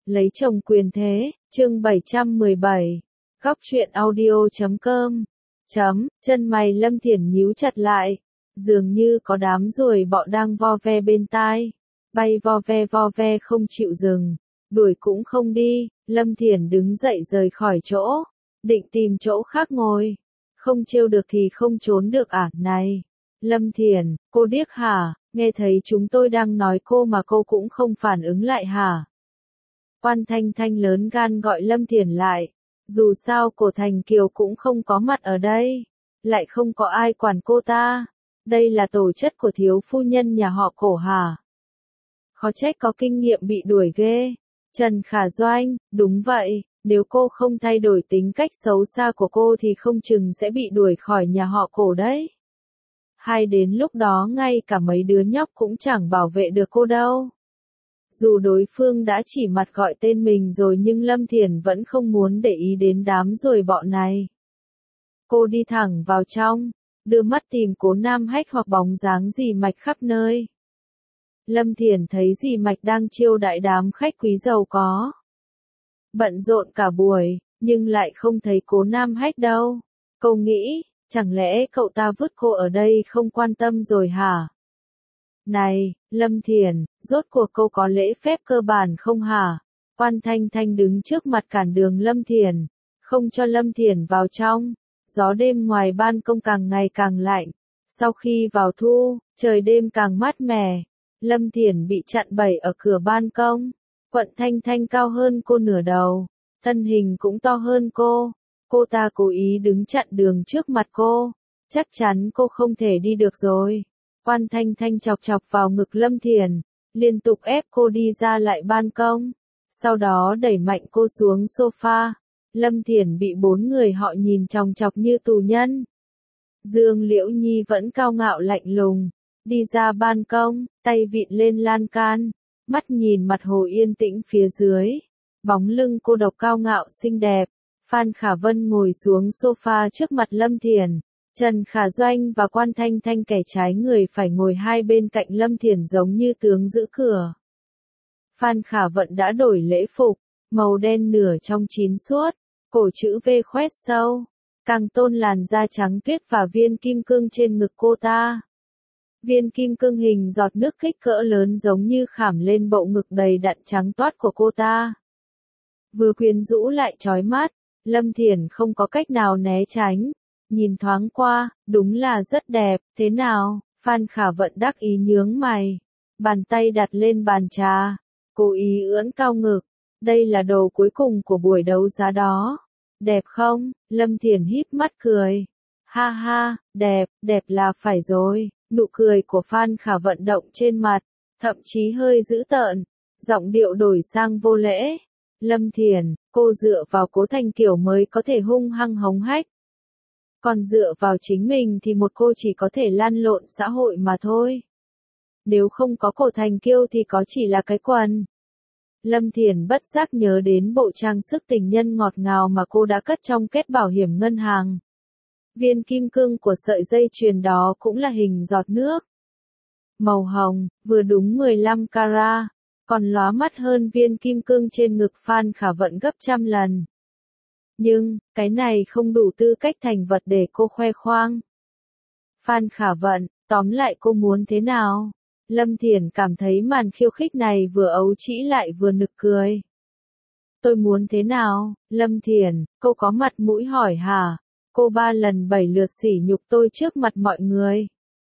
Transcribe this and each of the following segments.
Lấy chồng quyền thế, chương 717. Góc truyện audio.com. Chân mày Lâm Thiển nhíu chặt lại, dường như có đám ruồi bọ đang vo ve bên tai, bay vo ve không chịu dừng, đuổi cũng không đi. Lâm Thiển đứng dậy rời khỏi chỗ, định tìm chỗ khác ngồi, không trêu được thì không trốn được à. Này, Lâm Thiển, cô điếc hả? Nghe thấy chúng tôi đang nói cô mà cô cũng không phản ứng lại hả? Quan Thanh Thanh lớn gan gọi Lâm Thiển lại, dù sao Cổ Thành Kiều cũng không có mặt ở đây, lại không có ai quản cô ta, đây là tổ chất của thiếu phu nhân nhà họ Cổ hả? Khó trách có kinh nghiệm bị đuổi ghê. Trần Khả Doanh, đúng vậy, nếu cô không thay đổi tính cách xấu xa của cô thì không chừng sẽ bị đuổi khỏi nhà họ Cổ đấy. Hay đến lúc đó ngay cả mấy đứa nhóc cũng chẳng bảo vệ được cô đâu. Dù đối phương đã chỉ mặt gọi tên mình rồi nhưng Lâm Thiển vẫn không muốn để ý đến đám ruồi bọ này. Cô đi thẳng vào trong, đưa mắt tìm Cố Nam Hách hoặc bóng dáng Dì Mạch khắp nơi. Lâm Thiển thấy Dì Mạch đang chiêu đãi đám khách quý giàu có. Bận rộn cả buổi, nhưng lại không thấy Cố Nam Hách đâu. Cô nghĩ, chẳng lẽ cậu ta vứt cô ở đây không quan tâm rồi hả? Này, Lâm Thiển, rốt cuộc cô có lễ phép cơ bản không hả? Quan Thanh Thanh đứng trước mặt cản đường Lâm Thiển, không cho Lâm Thiển vào trong. Gió đêm ngoài ban công càng ngày càng lạnh. Sau khi vào thu, trời đêm càng mát mẻ. Lâm Thiển bị chặn bẫy ở cửa ban công. Quận Thanh Thanh cao hơn cô nửa đầu, thân hình cũng to hơn cô. Cô ta cố ý đứng chặn đường trước mặt cô. Chắc chắn cô không thể đi được rồi. Quan Thanh Thanh chọc chọc vào ngực Lâm Thiển, liên tục ép cô đi ra lại ban công. Sau đó đẩy mạnh cô xuống sofa. Lâm Thiển bị bốn người họ nhìn chòng chọc như tù nhân. Dương Liễu Nhi vẫn cao ngạo lạnh lùng, đi ra ban công, tay vịn lên lan can, mắt nhìn mặt hồ yên tĩnh phía dưới. Bóng lưng cô độc cao ngạo xinh đẹp. Phan Khả Vân ngồi xuống sofa trước mặt Lâm Thiển. Trần Khả Doanh và Quan Thanh Thanh kẻ trái người phải ngồi hai bên cạnh Lâm Thiển giống như tướng giữ cửa. Phan Khả Vận đã đổi lễ phục, màu đen nửa trong chín suốt, cổ chữ V khoét sâu, càng tôn làn da trắng tuyết và viên kim cương trên ngực cô ta. Viên kim cương hình giọt nước kích cỡ lớn giống như khảm lên bộ ngực đầy đặn trắng toát của cô ta. Vừa quyến rũ lại chói mắt, Lâm Thiển không có cách nào né tránh. Nhìn thoáng qua, đúng là rất đẹp. Thế nào? Phan Khả Vận đắc ý nhướng mày, bàn tay đặt lên bàn trà, cố ý ưỡn cao ngực. Đây là đồ cuối cùng của buổi đấu giá đó. Đẹp không? Lâm Thiển híp mắt cười. Ha ha, đẹp là phải rồi. Nụ cười của Phan Khả Vận động trên mặt, thậm chí hơi dữ tợn, giọng điệu đổi sang vô lễ. Lâm Thiển, cô dựa vào Cố Thành Kiều mới có thể hung hăng hống hách. Còn dựa vào chính mình thì một cô chỉ có thể lăn lộn xã hội mà thôi. Nếu không có Cổ Thành Kiêu thì có chỉ là cái quần. Lâm Thiển bất giác nhớ đến bộ trang sức tình nhân ngọt ngào mà cô đã cất trong két bảo hiểm ngân hàng. Viên kim cương của sợi dây chuyền đó cũng là hình giọt nước. Màu hồng, vừa đúng 15 carat, còn lóa mắt hơn viên kim cương trên ngực Phan Khả Vận gấp trăm lần. Nhưng, cái này không đủ tư cách thành vật để cô khoe khoang. Phan Khả Vận, tóm lại cô muốn thế nào? Lâm Thiển cảm thấy màn khiêu khích này vừa ấu trĩ lại vừa nực cười. Tôi muốn thế nào? Lâm Thiển, cô có mặt mũi hỏi hả? Cô 3 lần 7 lượt sỉ nhục tôi trước mặt mọi người.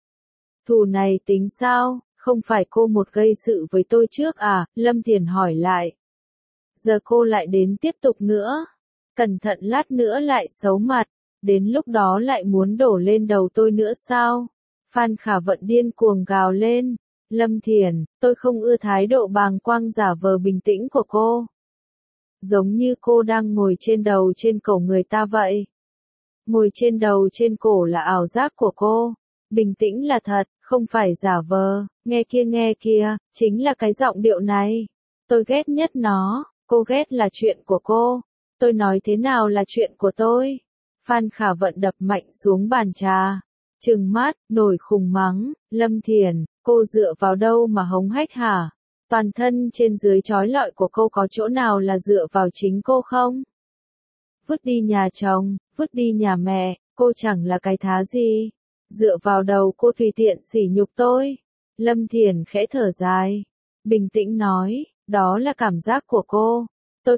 Thù này tính sao? Không phải cô một gây sự với tôi trước à? Lâm Thiển hỏi lại. Giờ cô lại đến tiếp tục nữa. Cẩn thận lát nữa lại xấu mặt, đến lúc đó lại muốn đổ lên đầu tôi nữa sao? Phan Khả Vận điên cuồng gào lên. Lâm Thiển, tôi không ưa thái độ bàng quang giả vờ bình tĩnh của cô. Giống như cô đang ngồi trên đầu trên cổ người ta vậy. Ngồi trên đầu trên cổ là ảo giác của cô. Bình tĩnh là thật, không phải giả vờ. Nghe kia, chính là cái giọng điệu này. Tôi ghét nhất nó, cô ghét là chuyện của cô. Tôi nói thế nào là chuyện của tôi? Phan Khả Vận đập mạnh xuống bàn trà, trừng mắt, nổi khùng mắng. Lâm Thiển, cô dựa vào đâu mà hống hách hả? Toàn thân trên dưới trói lọi của cô có chỗ nào là dựa vào chính cô không? Vứt đi nhà chồng, vứt đi nhà mẹ, cô chẳng là cái thá gì. Dựa vào đầu cô tùy tiện sỉ nhục tôi. Lâm Thiển khẽ thở dài. Bình tĩnh nói, đó là cảm giác của cô. Tôi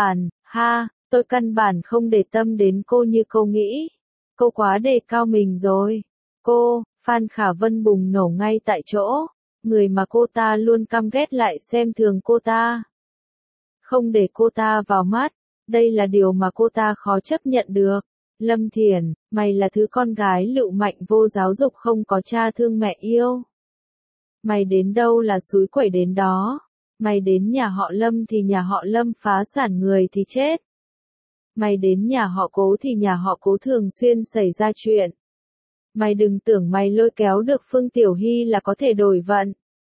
căn bản không để tâm đến cô như cô nghĩ. Cô quá đề cao mình rồi. Cô, Phan Khả Vân bùng nổ ngay tại chỗ. Người mà cô ta luôn căm ghét lại xem thường cô ta. Không để cô ta vào mắt. Đây là điều mà cô ta khó chấp nhận được. Lâm Thiển, mày là thứ con gái lựu mạnh vô giáo dục không có cha thương mẹ yêu. Mày đến đâu là xúi quẩy đến đó. Mày đến nhà họ Lâm thì nhà họ Lâm phá sản người thì chết. Mày đến nhà họ Cố thì nhà họ Cố thường xuyên xảy ra chuyện. Mày đừng tưởng mày lôi kéo được Phương Tiểu Hy là có thể đổi vận.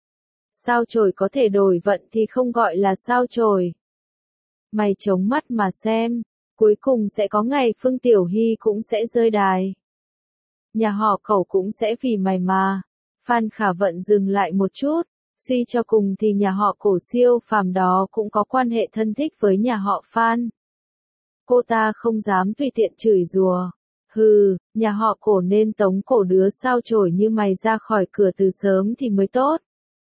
Sao chổi có thể đổi vận thì không gọi là sao chổi. Mày chống mắt mà xem, cuối cùng sẽ có ngày Phương Tiểu Hy cũng sẽ rơi đài. Nhà họ Cẩu cũng sẽ vì mày mà. Phan Khả Vận dừng lại một chút, suy cho cùng thì nhà họ Cổ siêu phàm đó cũng có quan hệ thân thích với nhà họ Phan. Cô ta không dám tùy tiện chửi rủa. Hừ, nhà họ Cổ nên tống cổ đứa sao chổi như mày ra khỏi cửa từ sớm thì mới tốt.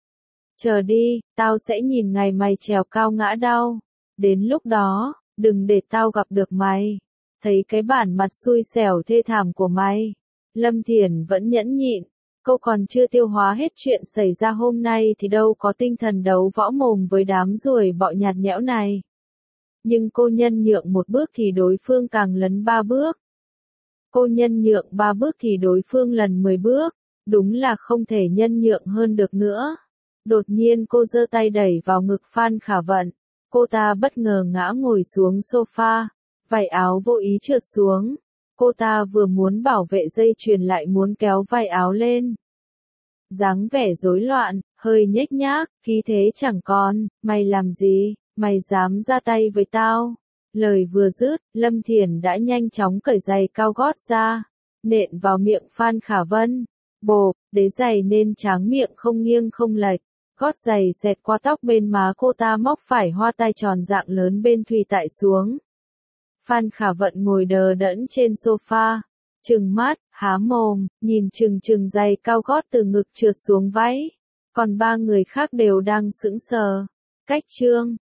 Chờ đi, tao sẽ nhìn ngày mày trèo cao ngã đau. Đến lúc đó, đừng để tao gặp được mày. Thấy cái bản mặt xui xẻo thê thảm của mày. Lâm Thiển vẫn nhẫn nhịn. Cô còn chưa tiêu hóa hết chuyện xảy ra hôm nay thì đâu có tinh thần đấu võ mồm với đám ruồi bọ nhạt nhẽo này. Nhưng cô nhân nhượng một bước thì đối phương càng lấn 3 bước. Cô nhân nhượng 3 bước thì đối phương lần 10 bước. Đúng là không thể nhân nhượng hơn được nữa. Đột nhiên cô giơ tay đẩy vào ngực Phan Khả Vận. Cô ta bất ngờ ngã ngồi xuống sofa. Vải áo vô ý trượt xuống. Cô ta vừa muốn bảo vệ dây chuyền lại muốn kéo vải áo lên. Dáng vẻ rối loạn, hơi nhếch nhác, khí thế chẳng còn. Mày làm gì? Mày dám ra tay với tao? Lời vừa dứt, Lâm Thiển đã nhanh chóng cởi giày cao gót ra, nện vào miệng Phan Khả Vân. Bộp, đế giày nên tráng miệng không nghiêng không lệch. Gót giày xẹt qua tóc bên má cô ta móc phải hoa tai tròn dạng lớn bên thùy tại xuống. Phan Khả Vận ngồi đờ đẫn trên sofa, trừng mắt, há mồm, nhìn chừng giày cao gót từ ngực trượt xuống váy. Còn 3 người khác đều đang sững sờ. Cách chương